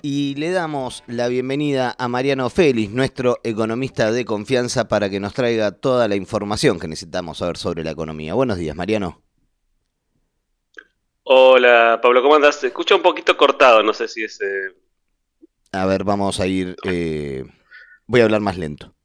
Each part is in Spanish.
Y le damos la bienvenida a Mariano Félix, nuestro economista de confianza, para que nos traiga toda la información que necesitamos saber sobre la economía. Buenos días, Mariano. Hola, Pablo, ¿cómo andás? Se escucha un poquito cortado, no sé si es A ver, vamos a ir... voy a hablar más lento.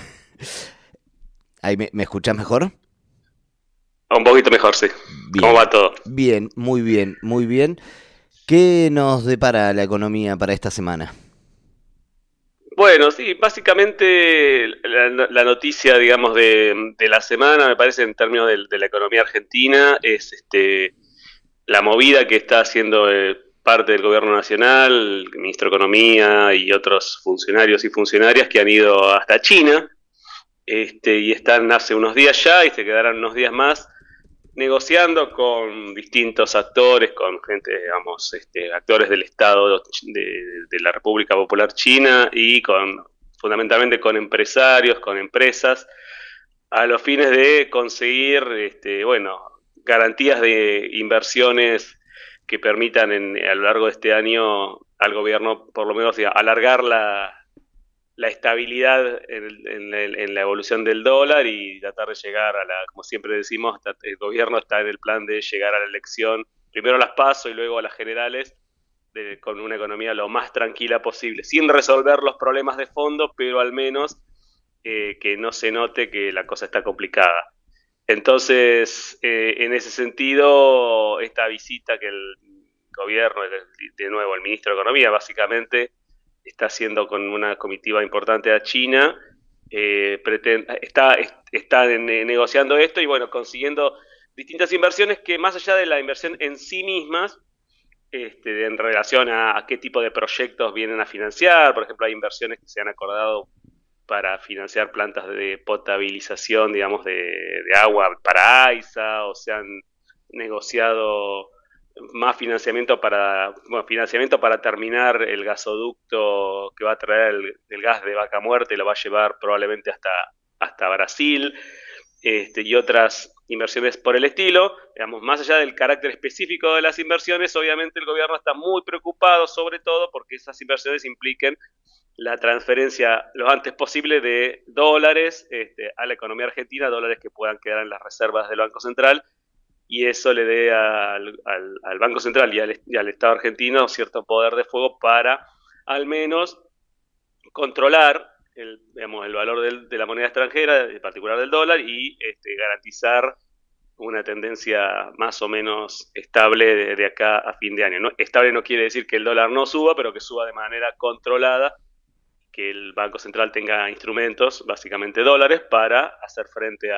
¿Ahí me escuchás mejor? un poquito mejor, sí. ¿Cómo Bien, va todo? bien, muy bien, muy bien. ¿Qué nos depara la economía para esta semana? Bueno, sí, básicamente la noticia, digamos, de la semana, me parece, en términos de la economía argentina, es la movida que está haciendo parte del gobierno nacional, el ministro de Economía y otros funcionarios y funcionarias que han ido hasta China, y están hace unos días ya y se quedarán unos días más negociando con distintos actores, con gente, digamos, actores del Estado de la República Popular China y fundamentalmente con empresarios, con empresas, a los fines de conseguir, bueno, garantías de inversiones que permitan a lo largo de este año al gobierno, por lo menos, alargar la estabilidad en la evolución del dólar y tratar de llegar como siempre decimos, el gobierno está en el plan de llegar a la elección, primero a las PASO y luego a las generales, con una economía lo más tranquila posible, sin resolver los problemas de fondo, pero al menos que no se note que la cosa está complicada. Entonces, en ese sentido, esta visita que el gobierno, de nuevo el ministro de Economía, básicamente, está haciendo con una comitiva importante a China, está negociando esto y bueno, consiguiendo distintas inversiones que más allá de la inversión en sí mismas, en relación a qué tipo de proyectos vienen a financiar, por ejemplo, hay inversiones que se han acordado para financiar plantas de potabilización, digamos, de agua para AISA, o se han negociado más financiamiento para terminar el gasoducto que va a traer el gas de Vaca Muerta y lo va a llevar probablemente hasta Brasil, y otras inversiones por el estilo. Digamos, más allá del carácter específico de las inversiones, obviamente el gobierno está muy preocupado, sobre todo porque esas inversiones impliquen la transferencia lo antes posible de dólares a la economía argentina, dólares que puedan quedar en las reservas del Banco Central, y eso le dé al Banco Central y al Estado argentino cierto poder de fuego para al menos controlar digamos, el valor de la moneda extranjera, en particular del dólar, y garantizar una tendencia más o menos estable de acá a fin de año. ¿No? Estable no quiere decir que el dólar no suba, pero que suba de manera controlada, que el Banco Central tenga instrumentos, básicamente dólares, para hacer frente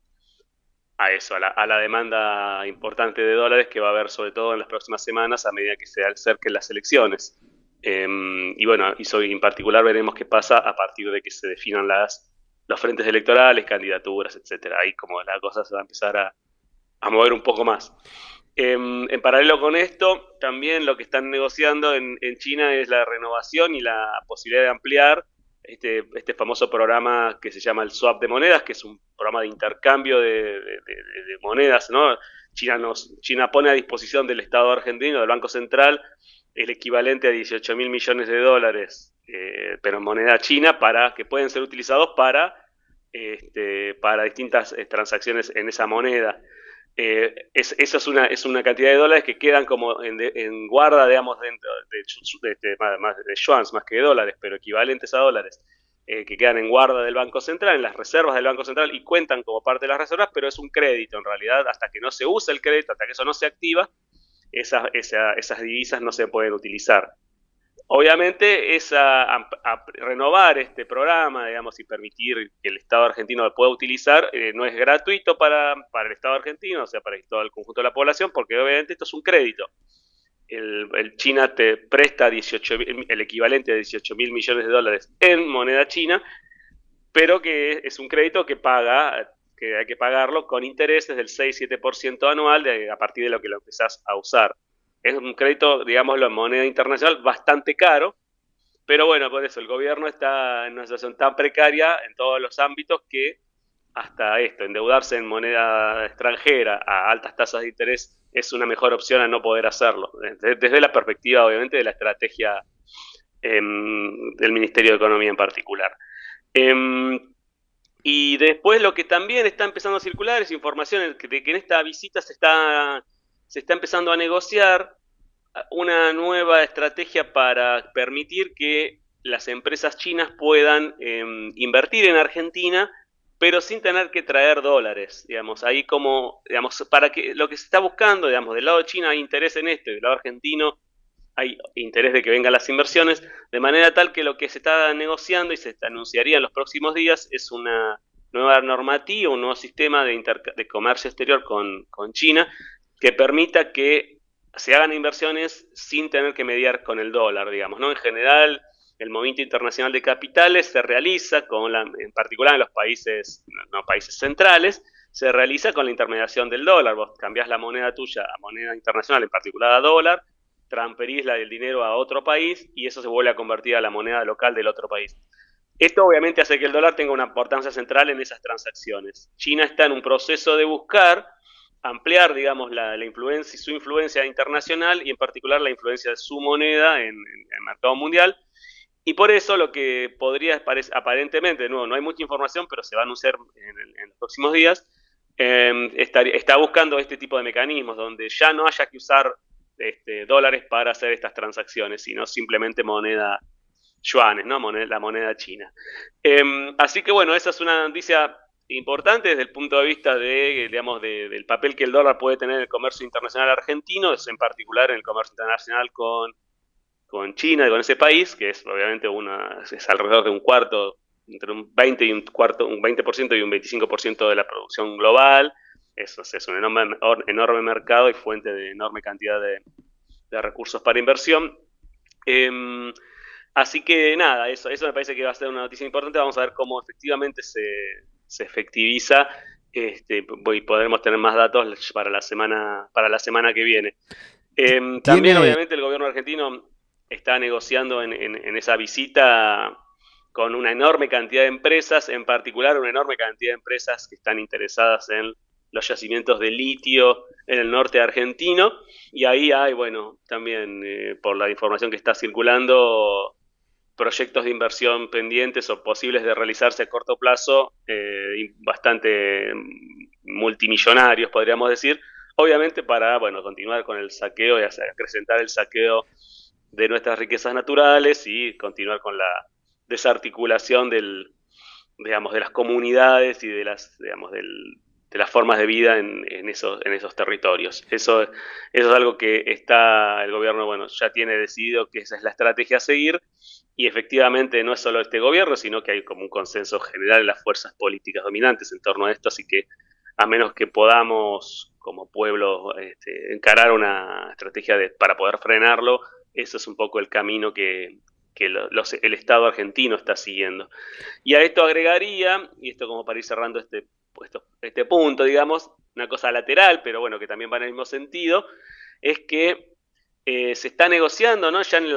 a eso, a la demanda importante de dólares que va a haber sobre todo en las próximas semanas a medida que se acerquen las elecciones. Y bueno, y en particular veremos qué pasa a partir de que se definan los frentes electorales, candidaturas, etcétera. Ahí como la cosa se va a empezar a mover un poco más. En paralelo con esto, también lo que están negociando en China es la renovación y la posibilidad de ampliar este famoso programa que se llama el swap de monedas, que es un programa de intercambio de monedas, ¿no? China pone a disposición del Estado argentino, del Banco Central, el equivalente a 18 mil millones de dólares, pero en moneda china, que pueden ser utilizados para distintas transacciones en esa moneda. Esa es una cantidad de dólares que quedan como en guarda, digamos, dentro de yuans más que de dólares, pero equivalentes a dólares, que quedan en guarda del Banco Central, en las reservas del Banco Central y cuentan como parte de las reservas, pero es un crédito en realidad, hasta que no se usa el crédito, hasta que eso no se activa, esas divisas no se pueden utilizar. Obviamente renovar este programa, digamos, y permitir que el Estado argentino lo pueda utilizar, no es gratuito para el Estado argentino, o sea, para todo el conjunto de la población, porque obviamente esto es un crédito. El China te presta el equivalente a 18 mil millones de dólares en moneda china, pero que es un crédito que hay que pagarlo con intereses del 6-7% anual a partir de lo que lo empezás a usar. Es un crédito, digámoslo, en moneda internacional bastante caro, pero bueno, por eso el gobierno está en una situación tan precaria en todos los ámbitos que hasta endeudarse en moneda extranjera a altas tasas de interés es una mejor opción a no poder hacerlo. Desde la perspectiva, obviamente, de la estrategia del Ministerio de Economía en particular. Y después lo que también está empezando a circular es información de que en esta visita se está empezando a negociar una nueva estrategia para permitir que las empresas chinas puedan invertir en Argentina, pero sin tener que traer dólares, digamos, ahí como, digamos, para que lo que se está buscando, digamos, del lado de China hay interés en esto, del lado argentino hay interés de que vengan las inversiones, de manera tal que lo que se está negociando y se anunciaría en los próximos días es una nueva normativa, un nuevo sistema de comercio exterior con China que permita que se hagan inversiones sin tener que mediar con el dólar, digamos, ¿no? En general, el movimiento internacional de capitales se realiza en particular en los países, no países centrales, se realiza con la intermediación del dólar. Vos cambiás la moneda tuya a moneda internacional, en particular a dólar, transferís el dinero a otro país y eso se vuelve a convertir a la moneda local del otro país. Esto obviamente hace que el dólar tenga una importancia central en esas transacciones. China está en un proceso de buscar ampliar, digamos, la influencia, su influencia internacional y en particular la influencia de su moneda en el mercado mundial. Y por eso lo que podría, aparentemente, de nuevo, no hay mucha información, pero se va a anunciar en los próximos días, está buscando este tipo de mecanismos donde ya no haya que usar dólares para hacer estas transacciones, sino simplemente moneda yuanes, ¿no? La moneda china. Así que bueno, esa es una noticia importante desde el punto de vista digamos, del papel que el dólar puede tener en el comercio internacional argentino, es en particular en el comercio internacional con China y con ese país, que es obviamente es alrededor de un cuarto, entre un 20 y un 20% y un 25% de la producción global. Eso es un enorme mercado y fuente de enorme cantidad de recursos para inversión. Así que nada, eso me parece que va a ser una noticia importante. Vamos a ver cómo efectivamente se efectiviza y podremos tener más datos para la semana que viene. También obviamente el gobierno argentino está negociando en esa visita con una enorme cantidad de empresas, en particular una enorme cantidad de empresas que están interesadas en los yacimientos de litio en el norte argentino, y ahí hay, bueno, también por la información que está circulando, proyectos de inversión pendientes o posibles de realizarse a corto plazo, bastante multimillonarios, podríamos decir, obviamente para, bueno, continuar con el saqueo y acrecentar el saqueo de nuestras riquezas naturales y continuar con la desarticulación digamos, de las comunidades y de las formas de vida en esos territorios. Eso es algo que el gobierno, bueno, ya tiene decidido que esa es la estrategia a seguir, y efectivamente no es solo este gobierno, sino que hay como un consenso general en las fuerzas políticas dominantes en torno a esto, así que a menos que podamos como pueblo encarar una estrategia para poder frenarlo, eso es un poco el camino que el Estado argentino está siguiendo. Y a esto agregaría, y esto como para ir cerrando este punto, digamos, una cosa lateral, pero bueno, que también va en el mismo sentido, es que se está negociando, ¿no? Ya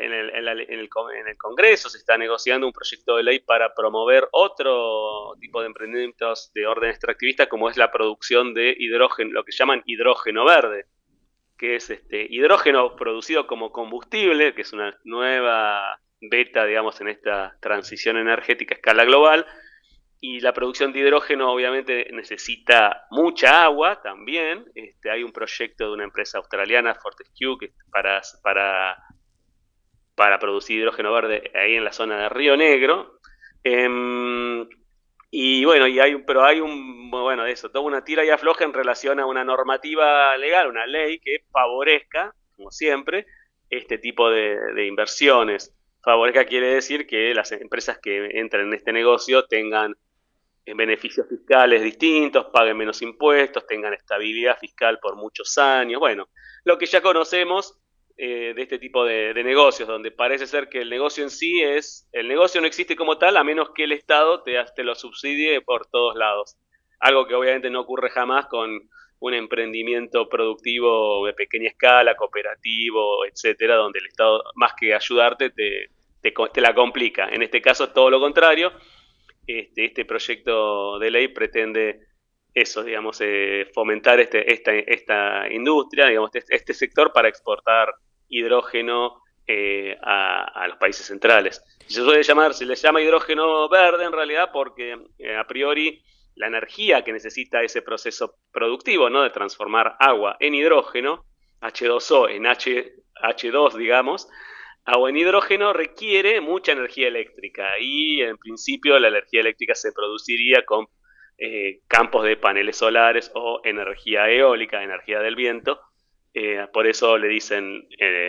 en el Congreso se está negociando un proyecto de ley para promover otro tipo de emprendimientos de orden extractivista, como es la producción de hidrógeno, lo que llaman hidrógeno verde, que es hidrógeno producido como combustible, que es una nueva beta, digamos, en esta transición energética a escala global. Y la producción de hidrógeno obviamente necesita mucha agua también. Hay un proyecto de una empresa australiana, Fortescue, que para producir hidrógeno verde ahí en la zona de Río Negro. Y bueno, pero hay toda una tira y afloja en relación a una normativa legal, una ley que favorezca, como siempre, este tipo de inversiones. Favorezca quiere decir que las empresas que entren en este negocio tengan beneficios fiscales distintos, paguen menos impuestos, tengan estabilidad fiscal por muchos años. Bueno, lo que ya conocemos de este tipo de negocios, donde parece ser que el negocio en sí el negocio no existe como tal, a menos que el Estado te lo subsidie por todos lados. Algo que obviamente no ocurre jamás con un emprendimiento productivo de pequeña escala, cooperativo, etcétera, donde el Estado, más que ayudarte, te la complica. En este caso, todo lo contrario. Este proyecto de ley pretende eso, digamos, fomentar esta industria, digamos, este sector para exportar hidrógeno a los países centrales. Se les llama hidrógeno verde en realidad porque a priori la energía que necesita ese proceso productivo, ¿no? De transformar agua en hidrógeno, H2O en H2, digamos, agua en hidrógeno requiere mucha energía eléctrica y en principio la energía eléctrica se produciría con campos de paneles solares o energía eólica, energía del viento. Por eso le dicen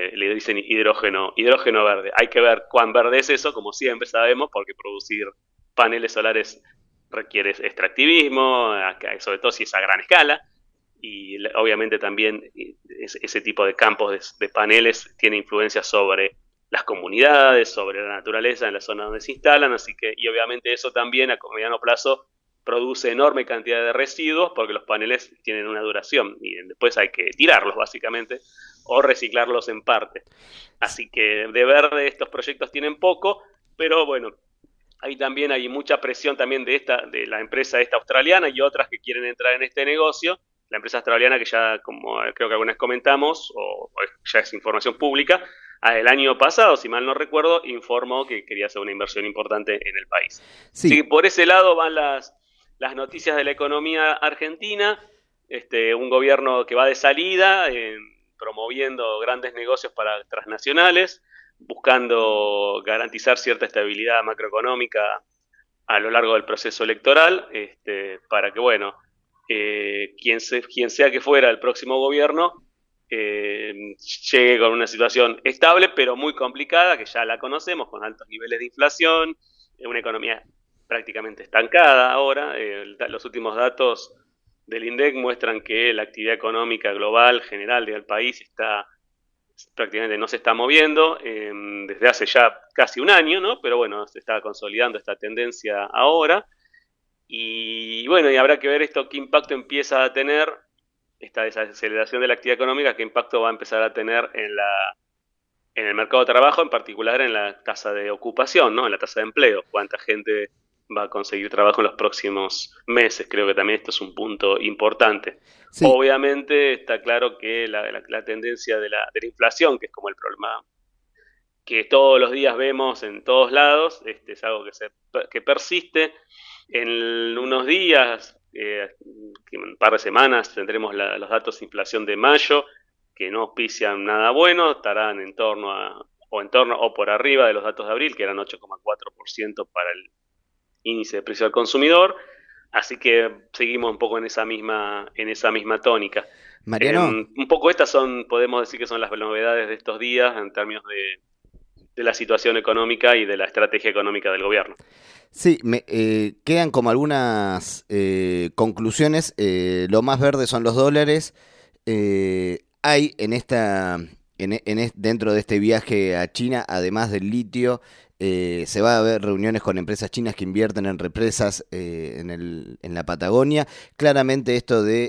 hidrógeno verde. Hay que ver cuán verde es eso, como siempre sabemos, porque producir paneles solares requiere extractivismo, sobre todo si es a gran escala, y obviamente también ese tipo de campos de paneles tiene influencia sobre las comunidades, sobre la naturaleza en la zona donde se instalan, así que, y obviamente eso también a mediano plazo produce enorme cantidad de residuos porque los paneles tienen una duración y después hay que tirarlos básicamente o reciclarlos en parte. Así que de verde estos proyectos tienen poco, pero bueno, ahí también hay mucha presión también de la empresa esta australiana y otras que quieren entrar en este negocio. La empresa australiana que ya, como creo que alguna vez comentamos, o ya es información pública, el año pasado, si mal no recuerdo, informó que quería hacer una inversión importante en el país. Sí. Así que por ese lado van las noticias de la economía argentina, un gobierno que va de salida, promoviendo grandes negocios para transnacionales, buscando garantizar cierta estabilidad macroeconómica a lo largo del proceso electoral, para que, bueno, quien sea que fuera el próximo gobierno, llegue con una situación estable, pero muy complicada, que ya la conocemos, con altos niveles de inflación, una economía prácticamente estancada ahora. Los últimos datos del INDEC muestran que la actividad económica global general del país prácticamente no se está moviendo desde hace ya casi un año, ¿no? Pero bueno, se está consolidando esta tendencia ahora. Y bueno, y habrá que ver esto qué impacto empieza a tener, esta desaceleración de la actividad económica, qué impacto va a empezar a tener en el mercado de trabajo, en particular en la tasa de ocupación, ¿no? En la tasa de empleo, cuánta gente va a conseguir trabajo en los próximos meses. Creo que también esto es un punto importante. Sí. Obviamente está claro que la tendencia de la inflación, que es como el problema que todos los días vemos en todos lados, es algo que persiste. En unos días, en un par de semanas, tendremos los datos de inflación de mayo, que no auspician nada bueno, estarán en torno o por arriba de los datos de abril, que eran 8,4% para el índice de precio al consumidor. Así que seguimos un poco en esa misma tónica. Mariano, un poco estas podemos decir que son las novedades de estos días en términos de la situación económica y de la estrategia económica del gobierno. Sí, quedan como algunas conclusiones. Lo más verde son los dólares. Hay dentro de este viaje a China, además del litio, se va a ver reuniones con empresas chinas que invierten en represas en la Patagonia. Claramente esto de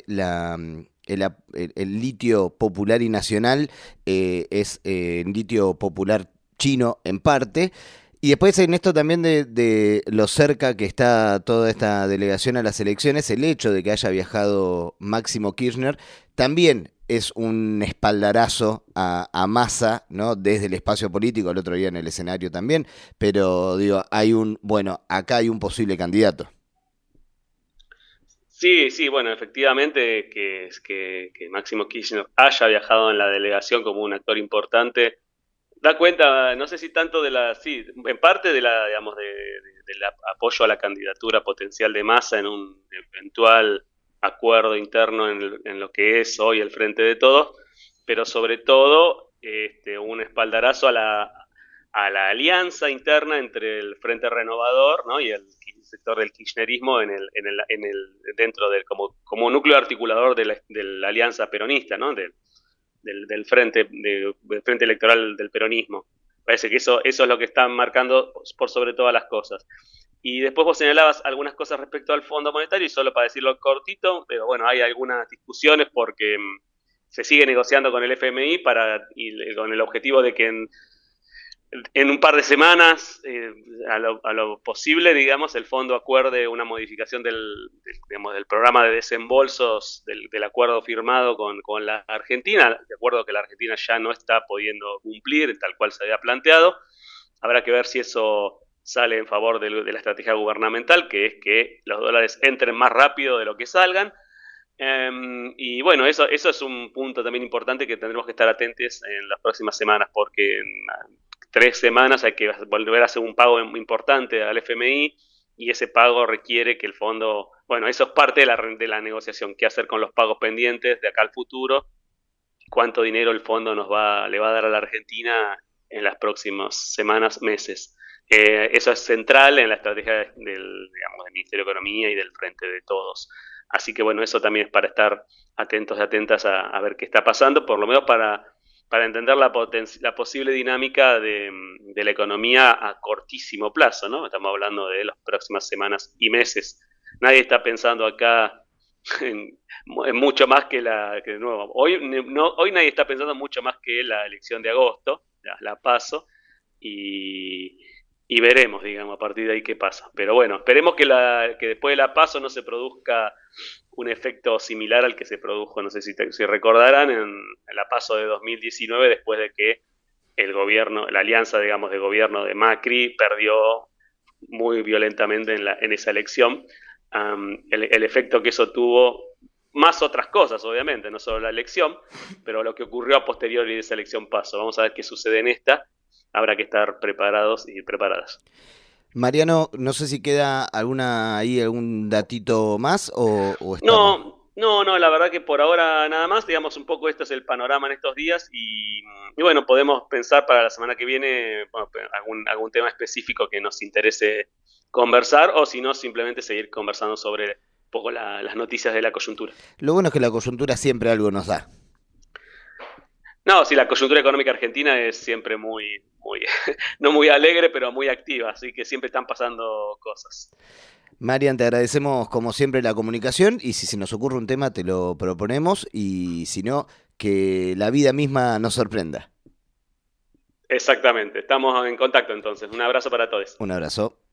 el litio popular y nacional es litio popular chino en parte. Y después en esto también de lo cerca que está toda esta delegación a las elecciones, el hecho de que haya viajado Máximo Kirchner también es un espaldarazo a Massa, ¿no? Desde el espacio político, el otro día en el escenario también, pero digo, acá hay un posible candidato. Sí, bueno, efectivamente que Máximo Kirchner haya viajado en la delegación como un actor importante da cuenta, no sé si tanto en parte del apoyo a la candidatura potencial de Massa en un eventual acuerdo interno en lo que es hoy el Frente de Todos, pero sobre todo un espaldarazo a la alianza interna entre el Frente Renovador, ¿no? Y el sector del kirchnerismo dentro del como núcleo articulador de la alianza peronista, ¿no? Del frente electoral del peronismo. Parece que eso es lo que están marcando por sobre todas las cosas. Y después vos señalabas algunas cosas respecto al Fondo Monetario, y solo para decirlo cortito, pero bueno, hay algunas discusiones porque se sigue negociando con el FMI con el objetivo de que en un par de semanas, a lo posible, digamos, el fondo acuerde una modificación digamos, del programa de desembolsos del acuerdo firmado con la Argentina, de acuerdo que la Argentina ya no está pudiendo cumplir tal cual se había planteado. Habrá que ver si eso sale en favor de la estrategia gubernamental, que es que los dólares entren más rápido de lo que salgan. Y bueno, eso es un punto también importante que tendremos que estar atentos en las próximas semanas, porque en 3 semanas hay que volver a hacer un pago importante al FMI, y ese pago requiere que el fondo, bueno, eso es parte de la negociación, qué hacer con los pagos pendientes de acá al futuro, cuánto dinero el fondo le va a dar a la Argentina en las próximas semanas, meses. Eso es central en la estrategia digamos, del Ministerio de Economía y del Frente de Todos. Así que bueno, eso también es para estar atentos y atentas a ver qué está pasando, por lo menos para entender la posible dinámica de la economía a cortísimo plazo, ¿no? Estamos hablando de las próximas semanas y meses. Nadie está pensando acá en mucho más que de nuevo, hoy nadie está pensando mucho más que la elección de agosto, la PASO, y veremos, digamos, a partir de ahí qué pasa. Pero bueno, esperemos que después de la PASO no se produzca un efecto similar al que se produjo, no sé si recordarán, en la PASO de 2019, después de que el gobierno, la alianza, digamos, de gobierno de Macri perdió muy violentamente en esa elección. El efecto que eso tuvo, más otras cosas, obviamente, no solo la elección, pero lo que ocurrió a posteriori de esa elección PASO. Vamos a ver qué sucede en esta. Habrá que estar preparados y preparadas. Mariano, no sé si queda algún datito más o estamos... No, la verdad que por ahora nada más, digamos un poco este es el panorama en estos días y bueno, podemos pensar para la semana que viene, bueno, algún tema específico que nos interese conversar, o si no, simplemente seguir conversando sobre un poco las noticias de la coyuntura. Lo bueno es que la coyuntura siempre algo nos da. No, sí, la coyuntura económica argentina es siempre no muy alegre, pero muy activa, así que siempre están pasando cosas. Marian, te agradecemos como siempre la comunicación, y si se nos ocurre un tema te lo proponemos, y si no, que la vida misma nos sorprenda. Exactamente, estamos en contacto entonces. Un abrazo para todos. Un abrazo.